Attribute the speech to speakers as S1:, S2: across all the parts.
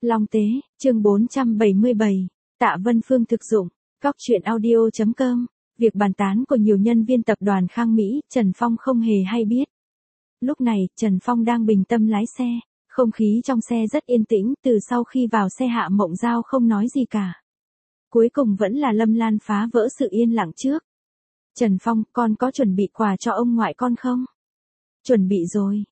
S1: Long Tế, chương 477, Tạ Vân Phương thực dụng, Cóc truyện audio.com, việc bàn tán của nhiều nhân viên tập đoàn Khang Mỹ, Trần Phong không hề hay biết. Lúc này, Trần Phong đang bình tâm lái xe, không khí trong xe rất yên tĩnh, từ sau khi vào xe Hạ Mộng Giao không nói gì cả. Cuối cùng vẫn là Lâm Lan phá vỡ sự yên lặng trước. Trần Phong, con có chuẩn bị quà cho ông ngoại con không? Chuẩn bị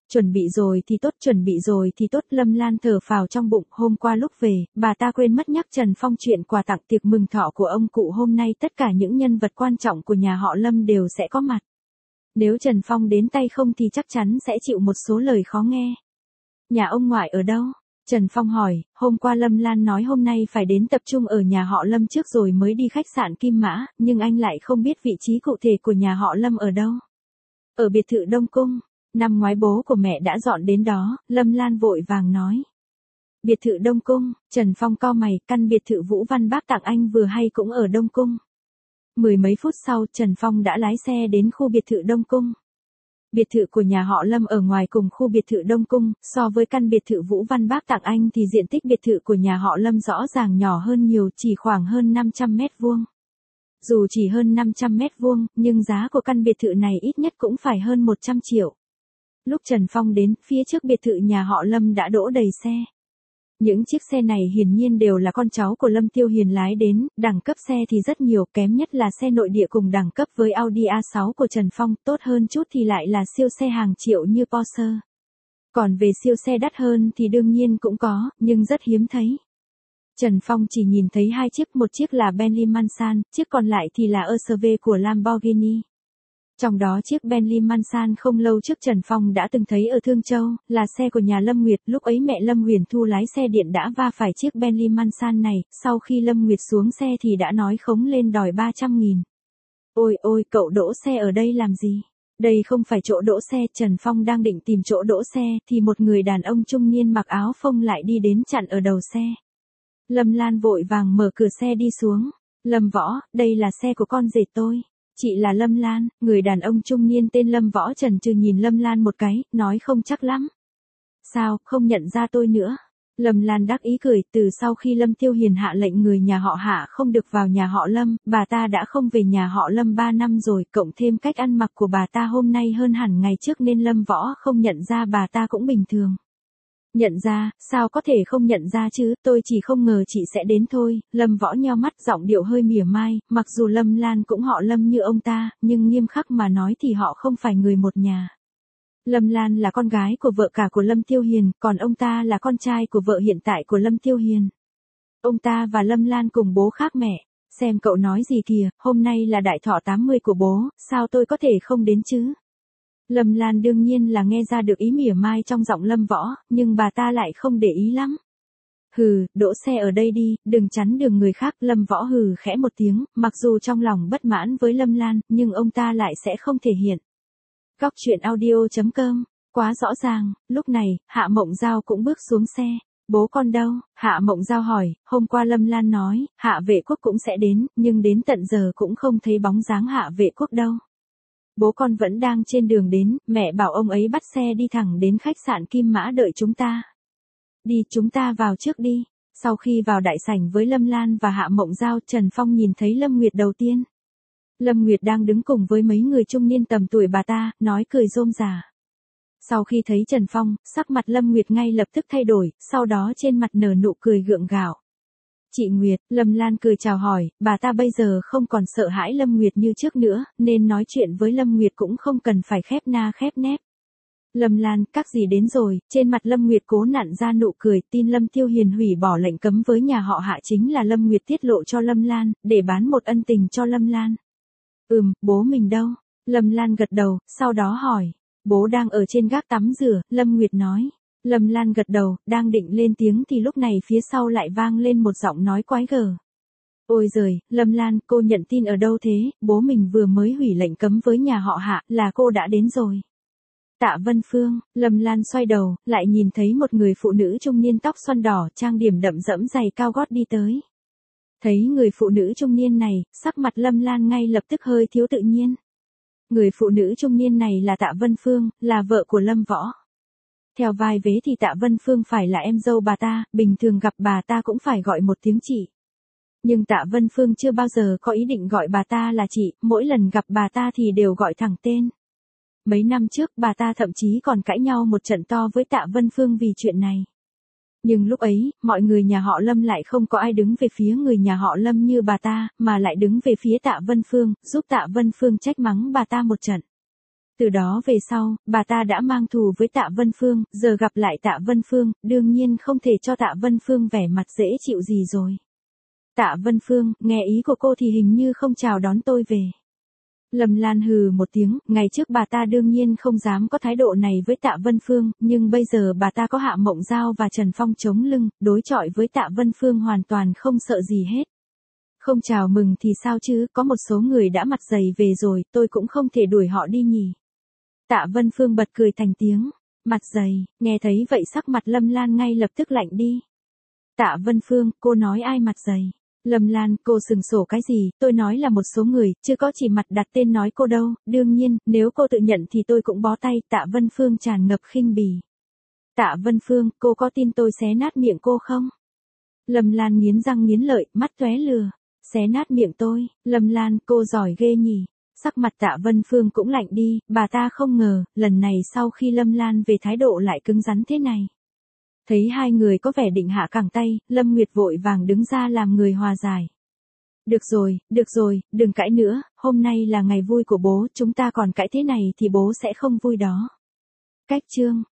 S1: rồi thì tốt, chuẩn bị rồi thì tốt. Lâm Lan thở phào trong bụng, hôm qua lúc về, bà ta quên mất nhắc Trần Phong chuyện quà tặng tiệc mừng thọ của ông cụ hôm nay tất cả những nhân vật quan trọng của nhà họ Lâm đều sẽ có mặt. Nếu Trần Phong đến tay không thì chắc chắn sẽ chịu một số lời khó nghe. Nhà ông ngoại ở đâu? Trần Phong hỏi, hôm qua Lâm Lan nói hôm nay phải đến tập trung ở nhà họ Lâm trước rồi mới đi khách sạn Kim Mã, nhưng anh lại không biết vị trí cụ thể của nhà họ Lâm ở đâu. Ở biệt thự Đông Cung. Năm ngoái bố của mẹ đã dọn đến đó, Lâm Lan vội vàng nói. Biệt thự Đông Cung, Trần Phong cau mày, căn biệt thự Vũ Văn bác tặng anh vừa hay cũng ở Đông Cung. Mười mấy phút sau, Trần Phong đã lái xe đến khu biệt thự Đông Cung. Biệt thự của nhà họ Lâm ở ngoài cùng khu biệt thự Đông Cung, so với căn biệt thự Vũ Văn bác tặng anh thì diện tích biệt thự của nhà họ Lâm rõ ràng nhỏ hơn nhiều, chỉ khoảng hơn 500 mét vuông. Dù chỉ hơn 500 mét vuông, nhưng giá của căn biệt thự này ít nhất cũng phải hơn 100 triệu. Lúc Trần Phong đến, phía trước biệt thự nhà họ Lâm đã đỗ đầy xe. Những chiếc xe này hiển nhiên đều là con cháu của Lâm Tiêu Hiền lái đến, đẳng cấp xe thì rất nhiều, kém nhất là xe nội địa cùng đẳng cấp với Audi A6 của Trần Phong, tốt hơn chút thì lại là siêu xe hàng triệu như Porsche. Còn về siêu xe đắt hơn thì đương nhiên cũng có, nhưng rất hiếm thấy. Trần Phong chỉ nhìn thấy hai chiếc, một chiếc là Bentley Mansan, chiếc còn lại thì là SUV của Lamborghini. Trong đó chiếc Bentley Mansan không lâu trước Trần Phong đã từng thấy ở Thương Châu, là xe của nhà Lâm Nguyệt, lúc ấy mẹ Lâm Huyền Thu lái xe điện đã va phải chiếc Bentley Mansan này, sau khi Lâm Nguyệt xuống xe thì đã nói khống lên đòi 300.000. Ôi, cậu đỗ xe ở đây làm gì? Đây không phải chỗ đỗ xe. Trần Phong đang định tìm chỗ đỗ xe, thì một người đàn ông trung niên mặc áo phông lại đi đến chặn ở đầu xe. Lâm Lan vội vàng mở cửa xe đi xuống. Lâm Võ, đây là xe của con rể tôi. Chị là Lâm Lan. Người đàn ông trung niên tên Lâm Võ chần chừ nhìn Lâm Lan một cái, nói không chắc lắm. Sao, không nhận ra tôi nữa? Lâm Lan đắc ý cười, từ sau khi Lâm Tiêu Hiền hạ lệnh người nhà họ Hạ không được vào nhà họ Lâm, bà ta đã không về nhà họ Lâm 3 năm rồi, cộng thêm cách ăn mặc của bà ta hôm nay hơn hẳn ngày trước nên Lâm Võ không nhận ra bà ta cũng bình thường. Nhận ra, sao có thể không nhận ra chứ, tôi chỉ không ngờ chị sẽ đến thôi. Lâm Võ nheo mắt, giọng điệu hơi mỉa mai, mặc dù Lâm Lan cũng họ Lâm như ông ta, nhưng nghiêm khắc mà nói thì họ không phải người một nhà. Lâm Lan là con gái của vợ cả của Lâm Tiêu Hiền, còn ông ta là con trai của vợ hiện tại của Lâm Tiêu Hiền. Ông ta và Lâm Lan cùng bố khác mẹ. Xem cậu nói gì kìa, hôm nay là đại thọ 80 của bố, sao tôi có thể không đến chứ? Lâm Lan đương nhiên là nghe ra được ý mỉa mai trong giọng Lâm Võ, nhưng bà ta lại không để ý lắm. Hừ, đỗ xe ở đây đi, đừng chắn đường người khác. Lâm Võ hừ khẽ một tiếng, mặc dù trong lòng bất mãn với Lâm Lan, nhưng ông ta lại sẽ không thể hiện. Cóc truyện audio.com, quá rõ ràng. Lúc này, Hạ Mộng Giao cũng bước xuống xe. Bố con đâu? Hạ Mộng Giao hỏi. Hôm qua Lâm Lan nói, Hạ Vệ Quốc cũng sẽ đến, nhưng đến tận giờ cũng không thấy bóng dáng Hạ Vệ Quốc đâu. Bố con vẫn đang trên đường đến, mẹ bảo ông ấy bắt xe đi thẳng đến khách sạn Kim Mã đợi chúng ta. Đi, chúng ta vào trước đi. Sau khi vào đại sảnh với Lâm Lan và Hạ Mộng Giao, Trần Phong nhìn thấy Lâm Nguyệt đầu tiên. Lâm Nguyệt đang đứng cùng với mấy người trung niên tầm tuổi bà ta, nói cười rôm rả. Sau khi thấy Trần Phong, sắc mặt Lâm Nguyệt ngay lập tức thay đổi, sau đó trên mặt nở nụ cười gượng gạo. Chị Nguyệt, Lâm Lan cười chào hỏi, bà ta bây giờ không còn sợ hãi Lâm Nguyệt như trước nữa, nên nói chuyện với Lâm Nguyệt cũng không cần phải khép na khép nép. Lâm Lan, các gì đến rồi? Trên mặt Lâm Nguyệt cố nặn ra nụ cười, tin Lâm Tiêu Hiền hủy bỏ lệnh cấm với nhà họ Hạ chính là Lâm Nguyệt tiết lộ cho Lâm Lan, để bán một ân tình cho Lâm Lan. Bố mình đâu? Lâm Lan gật đầu, sau đó hỏi. Bố đang ở trên gác tắm rửa, Lâm Nguyệt nói. Lâm Lan gật đầu, đang định lên tiếng thì lúc này phía sau lại vang lên một giọng nói quái gở. Ôi giời, Lâm Lan, cô nhận tin ở đâu thế? Bố mình vừa mới hủy lệnh cấm với nhà họ Hạ, là cô đã đến rồi. Tạ Vân Phương. Lâm Lan xoay đầu, lại nhìn thấy một người phụ nữ trung niên tóc xoăn đỏ, trang điểm đậm dẫm giày cao gót đi tới. Thấy người phụ nữ trung niên này, sắc mặt Lâm Lan ngay lập tức hơi thiếu tự nhiên. Người phụ nữ trung niên này là Tạ Vân Phương, là vợ của Lâm Võ. Theo vai vế thì Tạ Vân Phương phải là em dâu bà ta, bình thường gặp bà ta cũng phải gọi một tiếng chị. Nhưng Tạ Vân Phương chưa bao giờ có ý định gọi bà ta là chị, mỗi lần gặp bà ta thì đều gọi thẳng tên. Mấy năm trước bà ta thậm chí còn cãi nhau một trận to với Tạ Vân Phương vì chuyện này. Nhưng lúc ấy, mọi người nhà họ Lâm lại không có ai đứng về phía người nhà họ Lâm như bà ta, mà lại đứng về phía Tạ Vân Phương, giúp Tạ Vân Phương trách mắng bà ta một trận. Từ đó về sau, bà ta đã mang thù với Tạ Vân Phương, giờ gặp lại Tạ Vân Phương, đương nhiên không thể cho Tạ Vân Phương vẻ mặt dễ chịu gì rồi. Tạ Vân Phương, nghe ý của cô thì hình như không chào đón tôi về. Lâm Lan hừ một tiếng, ngày trước bà ta đương nhiên không dám có thái độ này với Tạ Vân Phương, nhưng bây giờ bà ta có Hạ Mộng Giao và Trần Phong chống lưng, đối chọi với Tạ Vân Phương hoàn toàn không sợ gì hết. Không chào mừng thì sao chứ, có một số người đã mặt dày về rồi, tôi cũng không thể đuổi họ đi nhỉ. Tạ Vân Phương bật cười thành tiếng, mặt dày, nghe thấy vậy sắc mặt Lâm Lan ngay lập tức lạnh đi. Tạ Vân Phương, cô nói ai mặt dày? Lâm Lan, cô sừng sổ cái gì, tôi nói là một số người, chưa có chỉ mặt đặt tên nói cô đâu, đương nhiên, nếu cô tự nhận thì tôi cũng bó tay. Tạ Vân Phương tràn ngập khinh bỉ. Tạ Vân Phương, cô có tin tôi xé nát miệng cô không? Lâm Lan nghiến răng nghiến lợi, mắt tóe lửa. Xé nát miệng tôi, Lâm Lan, cô giỏi ghê nhỉ. Sắc mặt Tạ Vân Phương cũng lạnh đi, bà ta không ngờ, lần này sau khi Lâm Lan về thái độ lại cứng rắn thế này. Thấy hai người có vẻ định hạ cẳng tay, Lâm Nguyệt vội vàng đứng ra làm người hòa giải. Được rồi, đừng cãi nữa, hôm nay là ngày vui của bố, chúng ta còn cãi thế này thì bố sẽ không vui đó. Cách chương